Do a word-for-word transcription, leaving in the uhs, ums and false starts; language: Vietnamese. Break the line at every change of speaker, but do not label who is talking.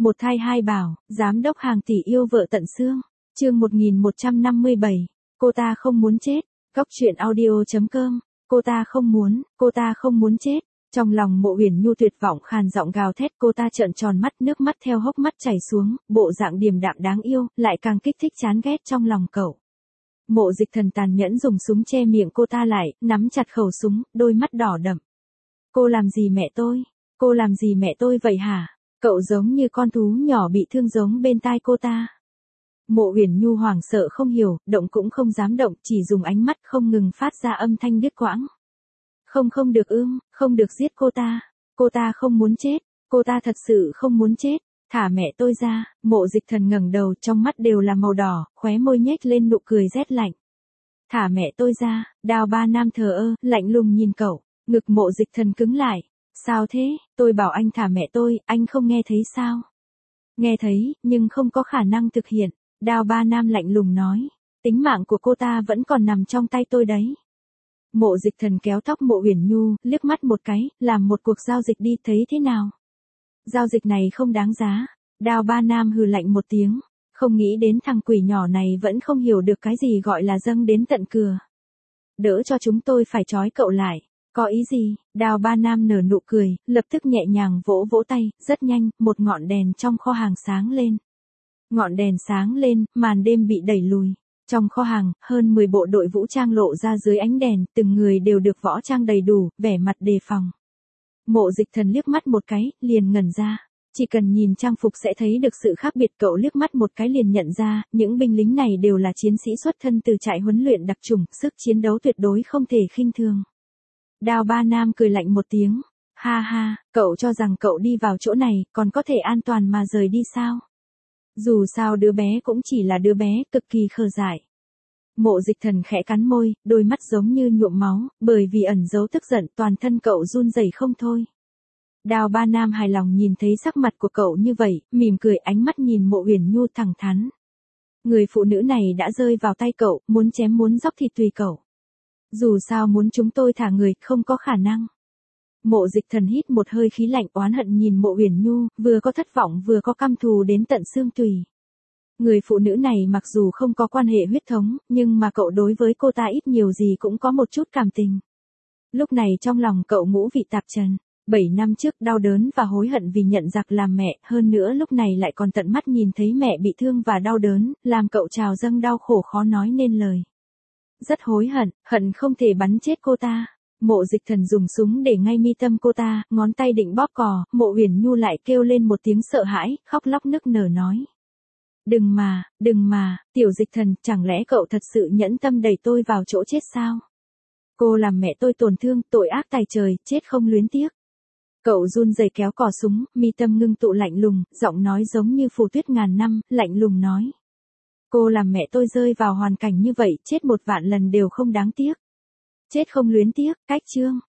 Một thai hai bảo, giám đốc hàng tỷ yêu vợ tận xương. Chương một nghìn một trăm năm mươi bảy, cô ta không muốn chết. Góc truyện audio chấm com. Cô ta không muốn, cô ta không muốn chết. Trong lòng Mộ Uyển Nhu tuyệt vọng khàn giọng gào thét, cô ta trợn tròn mắt, nước mắt theo hốc mắt chảy xuống, bộ dạng điềm đạm đáng yêu, lại càng kích thích chán ghét trong lòng cậu. Mộ Dịch Thần tàn nhẫn dùng súng che miệng cô ta lại, nắm chặt khẩu súng, đôi mắt đỏ đậm. Cô làm gì mẹ tôi? Cô làm gì mẹ tôi vậy hả? Cậu giống như con thú nhỏ bị thương giống bên tai cô ta. Mộ Uyển Nhu hoảng sợ không hiểu, động cũng không dám động, chỉ dùng ánh mắt không ngừng phát ra âm thanh đứt quãng. Không không được ưm, không được giết cô ta. Cô ta không muốn chết, cô ta thật sự không muốn chết. Thả mẹ tôi ra. Mộ Dịch Thần ngẩng đầu, trong mắt đều là màu đỏ, khóe môi nhếch lên nụ cười rét lạnh. Thả mẹ tôi ra. Đào Ba Nam thờ ơ, lạnh lùng nhìn cậu. Ngực Mộ Dịch Thần cứng lại. Sao thế? Tôi bảo anh thả mẹ tôi, anh không nghe thấy sao? Nghe thấy, nhưng không có khả năng thực hiện. Đào Ba Nam lạnh lùng nói. Tính mạng của cô ta vẫn còn nằm trong tay tôi đấy. Mộ Dịch Thần kéo tóc Mộ Uyển Nhu, liếc mắt một cái, làm một cuộc giao dịch đi, thấy thế nào? Giao dịch này không đáng giá. Đào Ba Nam hừ lạnh một tiếng, không nghĩ đến thằng quỷ nhỏ này vẫn không hiểu được cái gì gọi là dâng đến tận cửa. Đỡ cho chúng tôi phải trói cậu lại. Có ý gì? Đào Ba Nam nở nụ cười, lập tức nhẹ nhàng vỗ vỗ tay, rất nhanh, một ngọn đèn trong kho hàng sáng lên. Ngọn đèn sáng lên, màn đêm bị đẩy lùi. Trong kho hàng, hơn mười bộ đội vũ trang lộ ra dưới ánh đèn, từng người đều được võ trang đầy đủ, vẻ mặt đề phòng. Mộ Dịch Thần liếc mắt một cái, liền ngẩn ra. Chỉ cần nhìn trang phục sẽ thấy được sự khác biệt, cậu liếc mắt một cái liền nhận ra, những binh lính này đều là chiến sĩ xuất thân từ trại huấn luyện đặc chủng, sức chiến đấu tuyệt đối không thể khinh thường. Đào Ba Nam cười lạnh một tiếng. Ha ha, cậu cho rằng cậu đi vào chỗ này, còn có thể an toàn mà rời đi sao? Dù sao đứa bé cũng chỉ là đứa bé, cực kỳ khờ dại. Mộ Dịch Thần khẽ cắn môi, đôi mắt giống như nhuộm máu, bởi vì ẩn giấu tức giận, toàn thân cậu run rẩy không thôi. Đào Ba Nam hài lòng nhìn thấy sắc mặt của cậu như vậy, mỉm cười, ánh mắt nhìn Mộ Uyển Nhu thẳng thắn. Người phụ nữ này đã rơi vào tay cậu, muốn chém muốn dóc thì tùy cậu. Dù sao muốn chúng tôi thả người, không có khả năng. Mộ Dịch Thần hít một hơi khí lạnh, oán hận nhìn Mộ Uyển Nhu, vừa có thất vọng vừa có căm thù đến tận xương tủy. Người phụ nữ này mặc dù không có quan hệ huyết thống, nhưng mà cậu đối với cô ta ít nhiều gì cũng có một chút cảm tình. Lúc này trong lòng cậu ngũ vị tạp trần. Bảy năm trước đau đớn và hối hận vì nhận giặc làm mẹ, hơn nữa lúc này lại còn tận mắt nhìn thấy mẹ bị thương và đau đớn, làm cậu trào dâng đau khổ khó nói nên lời. Rất hối hận, hận không thể bắn chết cô ta. Mộ Dịch Thần dùng súng để ngay mi tâm cô ta, ngón tay định bóp cò, Mộ Uyển Nhu lại kêu lên một tiếng sợ hãi, khóc lóc nức nở nói. Đừng mà, đừng mà, Tiểu Dịch Thần, chẳng lẽ cậu thật sự nhẫn tâm đẩy tôi vào chỗ chết sao? Cô làm mẹ tôi tổn thương, tội ác tày trời, chết không luyến tiếc. Cậu run rẩy kéo cò súng, mi tâm ngưng tụ lạnh lùng, giọng nói giống như phù tuyết ngàn năm, lạnh lùng nói. Cô làm mẹ tôi rơi vào hoàn cảnh như vậy, chết một vạn lần đều không đáng tiếc. Chết không luyến tiếc, cách chương.